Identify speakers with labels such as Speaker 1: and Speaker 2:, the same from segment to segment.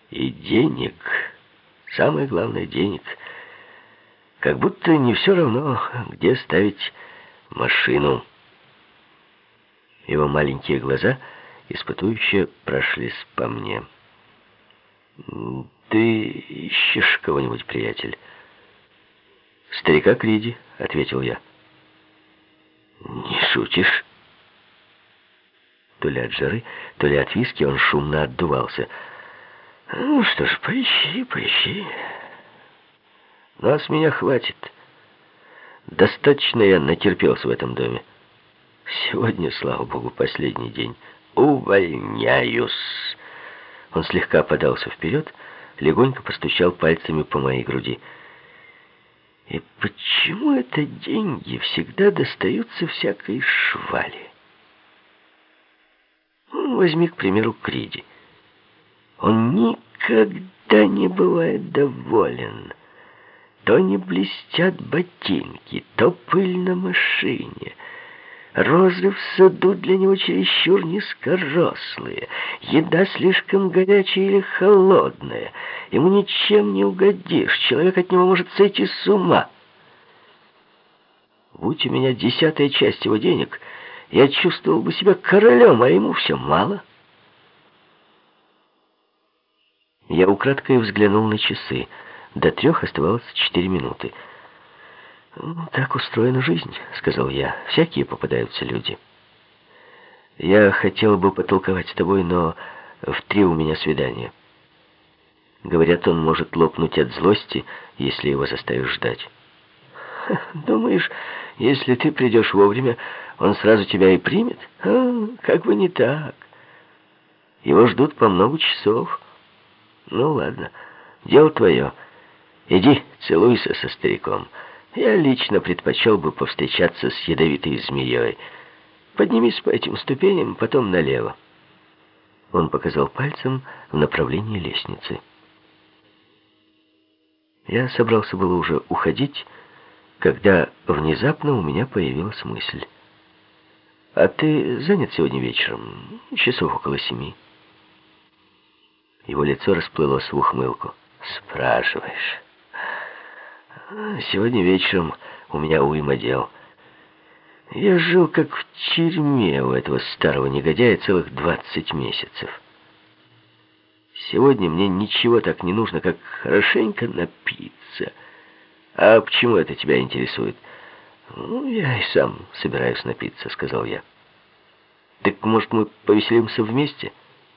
Speaker 1: И денег, самое главное, денег. Как будто не все равно, где ставить машину. Его маленькие глаза испытующе прошлись по мне. «Ты ищешь кого-нибудь, приятель?» «Старика Криди», — ответил я. «Не шутишь?» То ли от жары, то ли от виски он шумно отдувался. «Ну что ж, поищи, поищи. Но с меня хватит. Достаточно я натерпелся в этом доме. Сегодня, слава богу, последний день. Увольняюсь!» Он слегка подался вперед, легонько постучал пальцами по моей груди. «И почему это деньги всегда достаются всякой швали? Возьми, к примеру, Криди. Он никогда не бывает доволен. То не блестят ботинки, то пыль на машине. Розы в саду для него чересчур низкорослые. Еда слишком горячая или холодная. Ему ничем не угодишь. Человек от него может сойти с ума. Будь у меня 10-я часть его денег, я чувствовал бы себя королем, а ему все мало. Я украдкой взглянул на часы. До 3 оставалось 4 минуты. «Так устроена жизнь», — сказал я. «Всякие попадаются люди. Я хотел бы потолковать с тобой, но в 3 у меня свидание. Говорят, он может лопнуть от злости, если его заставишь ждать». «Думаешь, если ты придешь вовремя, он сразу тебя и примет? Как бы не так. Его ждут по много часов. Ну ладно, дело твое. Иди, целуйся со стариком. Я лично предпочел бы повстречаться с ядовитой змеей. Поднимись по этим ступеням, потом налево». Он показал пальцем в направлении лестницы. Я собрался было уже уходить, когда внезапно у меня появилась мысль. «А ты занят сегодня вечером? Часов около 7». Его лицо расплылось в ухмылку. «Спрашиваешь? Сегодня вечером у меня уйма дел. Я жил как в тюрьме у этого старого негодяя целых 20 месяцев. Сегодня мне ничего так не нужно, как хорошенько напиться. А почему это тебя интересует?» «Я и сам собираюсь напиться», — сказал я. «Так, может, мы повеселимся вместе?»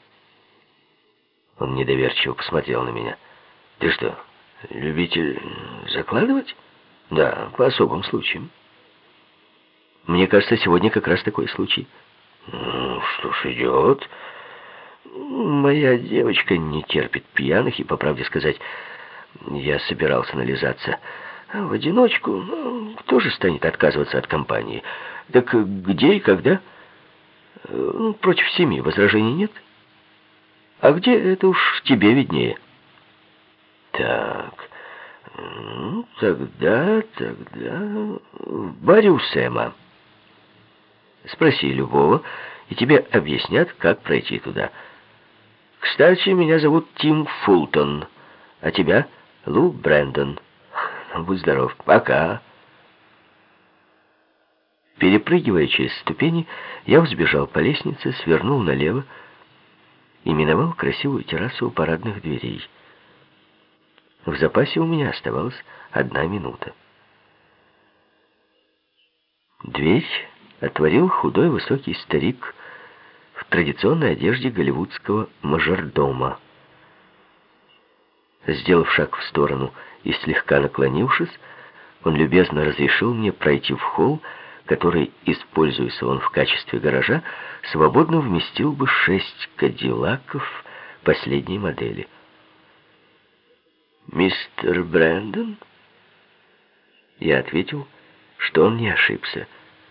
Speaker 1: Он недоверчиво посмотрел на меня. «Ты что, любитель закладывать?» «Да, по особым случаям». «Мне кажется, сегодня как раз такой случай». «Что ж, идет. Моя девочка не терпит пьяных, и, по правде сказать, я собирался нализаться в одиночку. Кто же станет отказываться от компании? Так где и когда? Против 7 возражений нет? А где, это уж тебе виднее». «Так, тогда в баре у Сэма. Спроси любого, и тебе объяснят, как пройти туда. Кстати, меня зовут Тим Фултон, а тебя Лу Брэндон. Будь здоров. Пока». Перепрыгивая через ступени, я взбежал по лестнице, свернул налево и миновал красивую террасу у парадных дверей. В запасе у меня оставалась 1 минута. Дверь отворил худой высокий старик в традиционной одежде голливудского мажордома. Сделав шаг в сторону и слегка наклонившись, он любезно разрешил мне пройти в холл, который, используясь он в качестве гаража, свободно вместил бы 6 кадиллаков последней модели. «Мистер Брэндон?» Я ответил, что он не ошибся.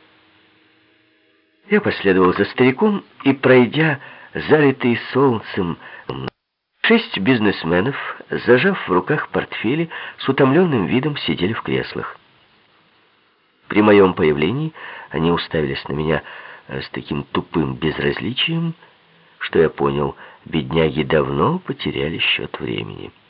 Speaker 1: Я последовал за стариком и, пройдя залитый солнцем, 6 бизнесменов, зажав в руках портфели, с утомленным видом сидели в креслах. При моем появлении они уставились на меня с таким тупым безразличием, что я понял, Бедняги давно потеряли счет времени.